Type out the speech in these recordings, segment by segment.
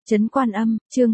Trấn Quan Âm, chương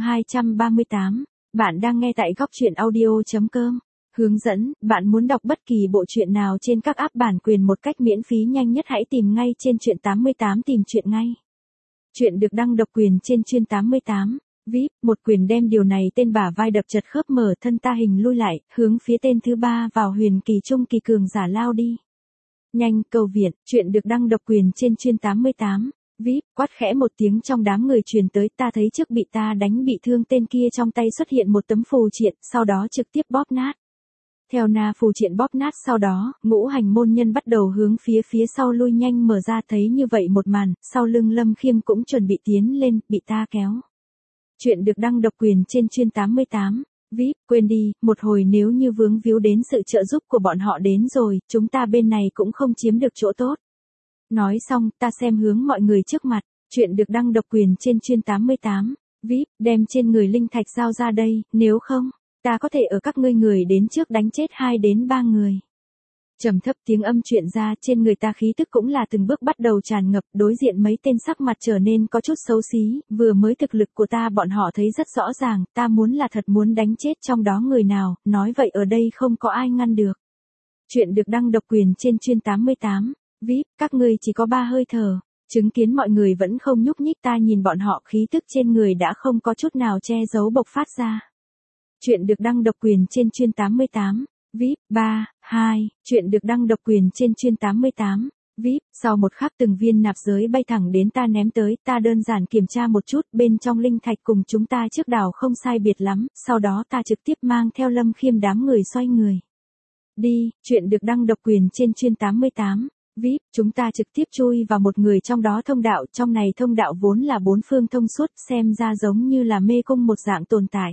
238. Bạn đang nghe tại góc truyện audio.com. Hướng dẫn, bạn muốn đọc bất kỳ bộ truyện nào trên các app bản quyền một cách miễn phí nhanh nhất hãy tìm ngay trên truyện 88 tìm truyện ngay. Truyện được đăng độc quyền trên truyện 88. VIP, một quyền đem điều này tên bả vai đập chật khớp mở thân ta hình lui lại, hướng phía tên thứ ba vào huyền kỳ trung kỳ cường giả lao đi. Nhanh, cầu viện, truyện được đăng độc quyền trên truyện 88. VIP, quát khẽ một tiếng trong đám người truyền tới, ta thấy trước bị ta đánh bị thương tên kia trong tay xuất hiện một tấm phù triện, sau đó trực tiếp bóp nát. Theo na phù triện bóp nát sau đó, ngũ hành môn nhân bắt đầu hướng phía sau lui nhanh mở ra, thấy như vậy một màn, sau lưng Lâm Khiêm cũng chuẩn bị tiến lên, bị ta kéo. Chuyện được đăng độc quyền trên truyện 88. VIP, quên đi, một hồi nếu như vướng víu đến sự trợ giúp của bọn họ đến rồi, chúng ta bên này cũng không chiếm được chỗ tốt. Nói xong, ta xem hướng mọi người trước mặt, chuyện được đăng độc quyền trên truyện 88. VIP, đem trên người linh thạch giao ra đây, nếu không, ta có thể ở các ngươi người đến trước đánh chết 2 đến 3 người. Trầm thấp tiếng âm truyền ra, trên người ta khí tức cũng là từng bước bắt đầu tràn ngập, đối diện mấy tên sắc mặt trở nên có chút xấu xí, vừa mới thực lực của ta bọn họ thấy rất rõ ràng, ta muốn là thật muốn đánh chết trong đó người nào, nói vậy ở đây không có ai ngăn được. Chuyện được đăng độc quyền trên truyện 88. VIP, các ngươi chỉ có 3 hơi thở. Chứng kiến mọi người vẫn không nhúc nhích, ta nhìn bọn họ khí tức trên người đã không có chút nào che giấu bộc phát ra. Chuyện được đăng độc quyền trên truyện 88. VIP, 3, 2, chuyện được đăng độc quyền trên truyện 88. VIP, sau một khắc từng viên nạp giới bay thẳng đến ta ném tới, ta đơn giản kiểm tra một chút, bên trong linh thạch cùng chúng ta trước đảo không sai biệt lắm, sau đó ta trực tiếp mang theo Lâm Khiêm đám người xoay người. Đi, chuyện được đăng độc quyền trên truyện 88. VIP, chúng ta trực tiếp chui vào một người trong đó thông đạo, trong này thông đạo vốn là 4 phương thông suốt, xem ra giống như là mê cung một dạng tồn tại.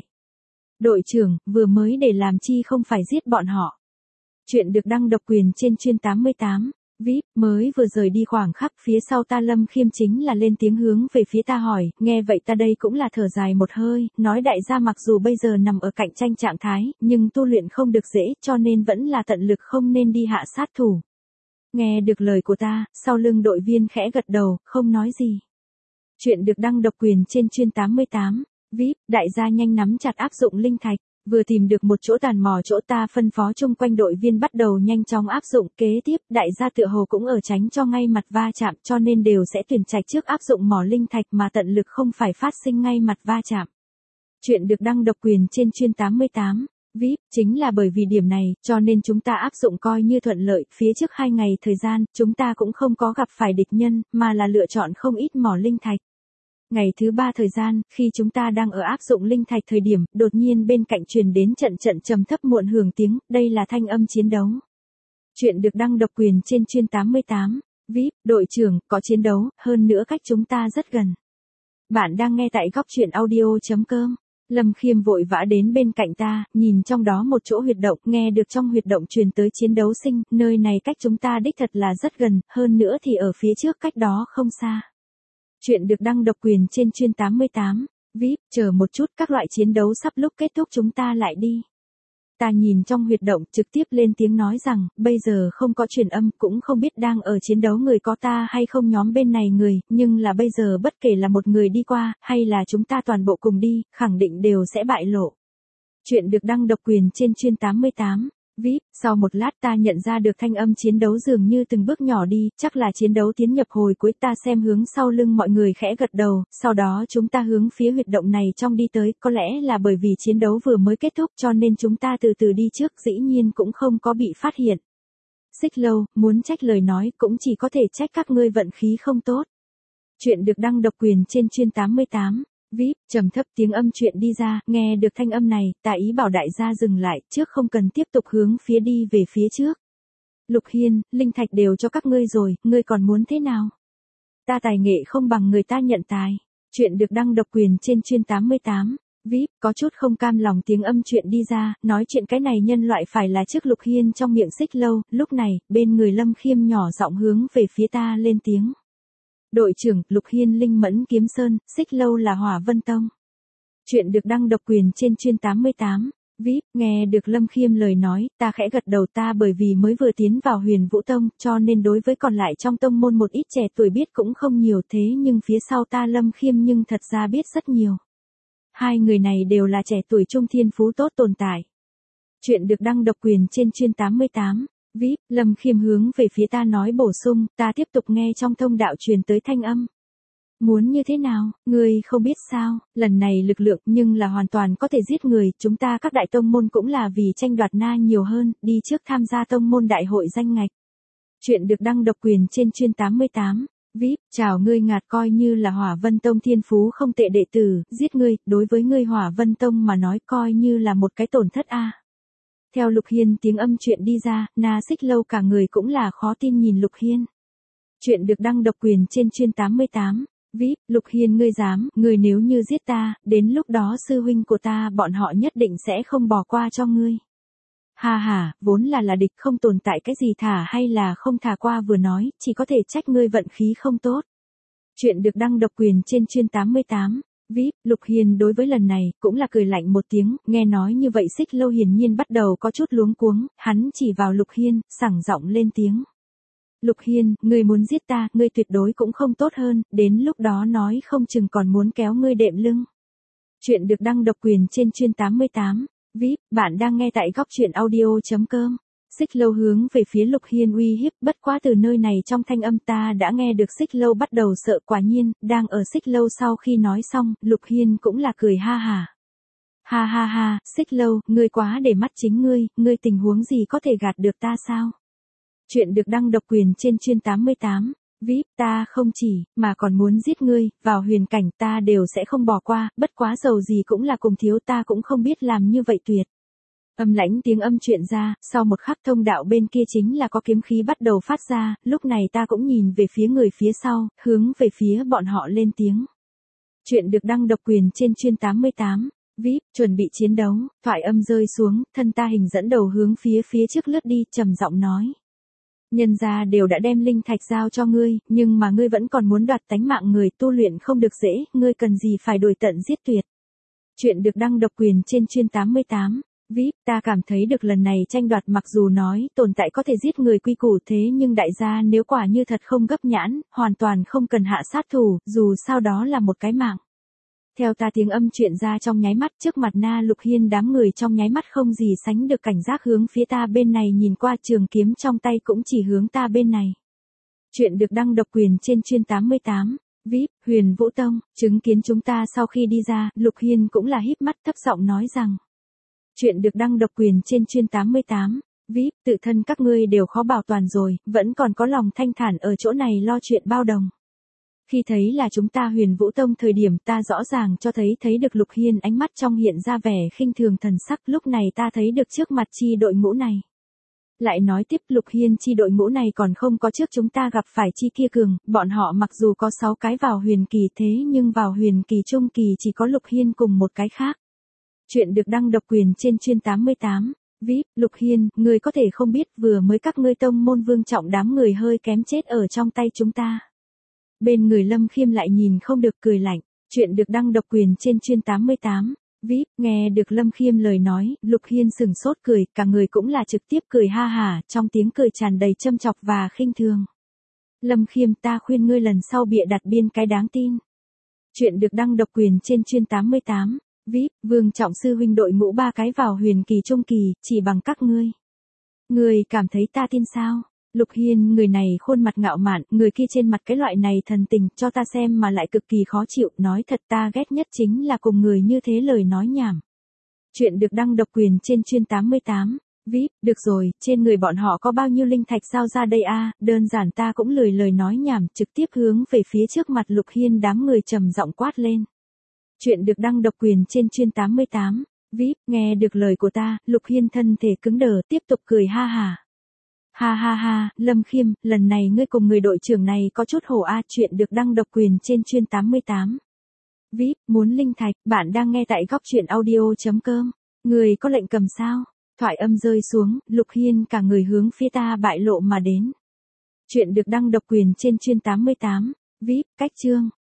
Đội trưởng, vừa mới để làm chi không phải giết bọn họ. Chuyện được đăng độc quyền trên truyện 88. VIP, mới vừa rời đi khoảng khắc phía sau ta Lâm Khiêm chính là lên tiếng hướng về phía ta hỏi, nghe vậy ta đây cũng là thở dài một hơi, nói đại gia mặc dù bây giờ nằm ở cạnh tranh trạng thái, nhưng tu luyện không được dễ, cho nên vẫn là tận lực không nên đi hạ sát thủ. Nghe được lời của ta, sau lưng đội viên khẽ gật đầu, không nói gì. Chuyện được đăng độc quyền trên truyện 88. VIP, đại gia nhanh nắm chặt áp dụng linh thạch, vừa tìm được một chỗ tàn mò chỗ ta phân phó chung quanh đội viên bắt đầu nhanh chóng áp dụng, kế tiếp, đại gia tựa hồ cũng ở tránh cho ngay mặt va chạm, cho nên đều sẽ tuyển trạch trước áp dụng mỏ linh thạch mà tận lực không phải phát sinh ngay mặt va chạm. Chuyện được đăng độc quyền trên truyện 88. VIP, chính là bởi vì điểm này, cho nên chúng ta áp dụng coi như thuận lợi, phía trước 2 ngày thời gian, chúng ta cũng không có gặp phải địch nhân, mà là lựa chọn không ít mỏ linh thạch. Ngày thứ 3 thời gian, khi chúng ta đang ở áp dụng linh thạch thời điểm, đột nhiên bên cạnh truyền đến trận trầm thấp muộn hưởng tiếng, đây là thanh âm chiến đấu. Chuyện được đăng độc quyền trên truyện 88. VIP, đội trưởng, có chiến đấu, hơn nữa cách chúng ta rất gần. Bạn đang nghe tại góc truyện audio.com. Lâm Khiêm vội vã đến bên cạnh ta, nhìn trong đó một chỗ huyệt động, nghe được trong huyệt động truyền tới chiến đấu sinh, nơi này cách chúng ta đích thật là rất gần, hơn nữa thì ở phía trước cách đó không xa. Chuyện được đăng độc quyền trên truyện 88. VIP, chờ một chút, các loại chiến đấu sắp lúc kết thúc chúng ta lại đi. Ta nhìn trong huyệt động trực tiếp lên tiếng nói rằng, bây giờ không có truyền âm, cũng không biết đang ở chiến đấu người có ta hay không nhóm bên này người, nhưng là bây giờ bất kể là một người đi qua, hay là chúng ta toàn bộ cùng đi, khẳng định đều sẽ bại lộ. Chuyện được đăng độc quyền trên truyện 88. VIP, sau một lát ta nhận ra được thanh âm chiến đấu dường như từng bước nhỏ đi, chắc là chiến đấu tiến nhập hồi cuối, ta xem hướng sau lưng mọi người khẽ gật đầu, sau đó chúng ta hướng phía huyệt động này trong đi tới, có lẽ là bởi vì chiến đấu vừa mới kết thúc cho nên chúng ta từ từ đi trước, dĩ nhiên cũng không có bị phát hiện. Xích Lâu, muốn trách lời nói cũng chỉ có thể trách các ngươi vận khí không tốt. Chuyện được đăng độc quyền trên truyện 88. VIP, trầm thấp tiếng âm chuyện đi ra, nghe được thanh âm này, ta ý bảo đại gia dừng lại, trước không cần tiếp tục hướng phía đi về phía trước. Lục Hiên, linh thạch đều cho các ngươi rồi, ngươi còn muốn thế nào? Ta tài nghệ không bằng người ta nhận tài. Chuyện được đăng độc quyền trên truyện 88. VIP, có chút không cam lòng tiếng âm chuyện đi ra, nói chuyện cái này nhân loại phải là trước Lục Hiên trong miệng Xích Lâu, lúc này, bên người Lâm Khiêm nhỏ giọng hướng về phía ta lên tiếng. Đội trưởng, Lục Hiên linh mẫn kiếm sơn, Xích Lâu là Hỏa Vân Tông. Chuyện được đăng độc quyền trên truyện 88. VIP, nghe được Lâm Khiêm lời nói, ta khẽ gật đầu, ta bởi vì mới vừa tiến vào Huyền Vũ Tông, cho nên đối với còn lại trong tông môn một ít trẻ tuổi biết cũng không nhiều, thế nhưng phía sau ta Lâm Khiêm nhưng thật ra biết rất nhiều. Hai người này đều là trẻ tuổi trung thiên phú tốt tồn tại. Chuyện được đăng độc quyền trên chuyên 88. VIP, Lâm Khiêm hướng về phía ta nói bổ sung, ta tiếp tục nghe trong thông đạo truyền tới thanh âm. Muốn như thế nào, ngươi không biết sao, lần này lực lượng nhưng là hoàn toàn có thể giết người, chúng ta các đại tông môn cũng là vì tranh đoạt na nhiều hơn, đi trước tham gia tông môn đại hội danh ngạch. Chuyện được đăng độc quyền trên chuyên 88. VIP, chào ngươi Ngạt, coi như là Hỏa Vân Tông thiên phú không tệ đệ tử, giết ngươi, đối với ngươi Hỏa Vân Tông mà nói coi như là một cái tổn thất a. Theo Lục Hiên tiếng âm chuyện đi ra, Na Xích Lâu cả người cũng là khó tin nhìn Lục Hiên. Chuyện được đăng độc quyền trên chuyên 88. VIP, Lục Hiên ngươi dám, ngươi nếu như giết ta, đến lúc đó sư huynh của ta bọn họ nhất định sẽ không bỏ qua cho ngươi. Ha ha, vốn là địch, không tồn tại cái gì thả hay là không thả qua vừa nói, chỉ có thể trách ngươi vận khí không tốt. Chuyện được đăng độc quyền trên chuyên 88. VIP, Lục Hiên đối với lần này, cũng là cười lạnh một tiếng, nghe nói như vậy Xích Lâu hiển nhiên bắt đầu có chút luống cuống, hắn chỉ vào Lục Hiên, sảng giọng lên tiếng. Lục Hiên, ngươi muốn giết ta, ngươi tuyệt đối cũng không tốt hơn, đến lúc đó nói không chừng còn muốn kéo ngươi đệm lưng. Chuyện được đăng độc quyền trên chuyên 88. VIP, bạn đang nghe tại góc truyện audio.com. Xích Lâu hướng về phía Lục Hiên uy hiếp, bất quá từ nơi này trong thanh âm ta đã nghe được Xích Lâu bắt đầu sợ, quả nhiên, đang ở Xích Lâu sau khi nói xong, Lục Hiên cũng là cười ha hả. Ha ha ha, Xích Lâu, ngươi quá để mắt chính ngươi tình huống gì có thể gạt được ta sao? Chuyện được đăng độc quyền trên chuyên 88. VIP, ta không chỉ, mà còn muốn giết ngươi, vào huyền cảnh ta đều sẽ không bỏ qua, bất quá dầu gì cũng là cùng thiếu, ta cũng không biết làm như vậy tuyệt. Âm lãnh tiếng âm chuyện ra, sau một khắc thông đạo bên kia chính là có kiếm khí bắt đầu phát ra, lúc này ta cũng nhìn về phía người phía sau, hướng về phía bọn họ lên tiếng. Chuyện được đăng độc quyền trên chuyên 88. VIP, chuẩn bị chiến đấu, thoại âm rơi xuống, thân ta hình dẫn đầu hướng phía trước lướt đi, trầm giọng nói. Nhân gia đều đã đem linh thạch giao cho ngươi, nhưng mà ngươi vẫn còn muốn đoạt tánh mạng người, tu luyện không được dễ, ngươi cần gì phải đuổi tận giết tuyệt. Chuyện được đăng độc quyền trên chuyên 88. VIP, ta cảm thấy được lần này tranh đoạt mặc dù nói tồn tại có thể giết người quy củ, thế nhưng đại gia nếu quả như thật không gấp nhãn, hoàn toàn không cần hạ sát thủ, dù sao đó là một cái mạng. Theo ta tiếng âm chuyện ra trong nháy mắt, trước mặt Na Lục Hiên đám người trong nháy mắt không gì sánh được cảnh giác hướng phía ta bên này nhìn qua, trường kiếm trong tay cũng chỉ hướng ta bên này. Chuyện được đăng độc quyền trên chuyên 88. VIP, Huyền Vũ Tông, chứng kiến chúng ta sau khi đi ra, Lục Hiên cũng là híp mắt thấp giọng nói rằng. Chuyện được đăng độc quyền trên chuyên 88. VIP, tự thân các ngươi đều khó bảo toàn rồi, vẫn còn có lòng thanh thản ở chỗ này lo chuyện bao đồng. Khi thấy là chúng ta Huyền Vũ Tông thời điểm, ta rõ ràng cho thấy được Lục Hiên ánh mắt trong hiện ra vẻ khinh thường thần sắc, lúc này ta thấy được trước mặt chi đội ngũ này. Lại nói tiếp, Lục Hiên chi đội ngũ này còn không có trước chúng ta gặp phải chi kia cường, bọn họ mặc dù có 6 cái vào huyền kỳ, thế nhưng vào huyền kỳ trung kỳ chỉ có Lục Hiên cùng một cái khác. Chuyện được đăng độc quyền trên chuyên 88. VIP, Lục Hiên, người có thể không biết vừa mới các ngươi tông môn vương trọng đám người hơi kém chết ở trong tay chúng ta. Bên người Lâm Khiêm lại nhìn không được cười lạnh. Chuyện được đăng độc quyền trên chuyên 88. VIP, nghe được Lâm Khiêm lời nói, Lục Hiên sừng sốt cười, cả người cũng là trực tiếp cười ha hả, trong tiếng cười tràn đầy châm chọc và khinh thường. Lâm Khiêm, ta khuyên ngươi lần sau bịa đặt biên cái đáng tin. Chuyện được đăng độc quyền trên chuyên 88. VIP, Vương Trọng sư huynh đội ngũ 3 cái vào huyền kỳ trung kỳ, chỉ bằng các ngươi. Ngươi cảm thấy ta tin sao? Lục Hiên người này khuôn mặt ngạo mạn, người kia trên mặt cái loại này thần tình cho ta xem mà lại cực kỳ khó chịu, nói thật ta ghét nhất chính là cùng người như thế lời nói nhảm. Chuyện được đăng độc quyền trên chuyên 88. VIP, được rồi, trên người bọn họ có bao nhiêu linh thạch giao ra đây a? Đơn giản ta cũng lười lời nói nhảm, trực tiếp hướng về phía trước mặt Lục Hiên đám người trầm giọng quát lên. Chuyện được đăng độc quyền trên chuyên 88. VIP, nghe được lời của ta, Lục Hiên thân thể cứng đờ, tiếp tục cười ha hả. Ha ha ha, Lâm Khiêm, lần này ngươi cùng người đội trưởng này có chút hổ a. Chuyện được đăng độc quyền trên chuyên 88. VIP, muốn linh thạch, bạn đang nghe tại góc truyện audio.com. Người có lệnh cầm sao? Thoại âm rơi xuống, Lục Hiên cả người hướng phía ta bại lộ mà đến. Chuyện được đăng độc quyền trên chuyên 88. VIP, cách chương.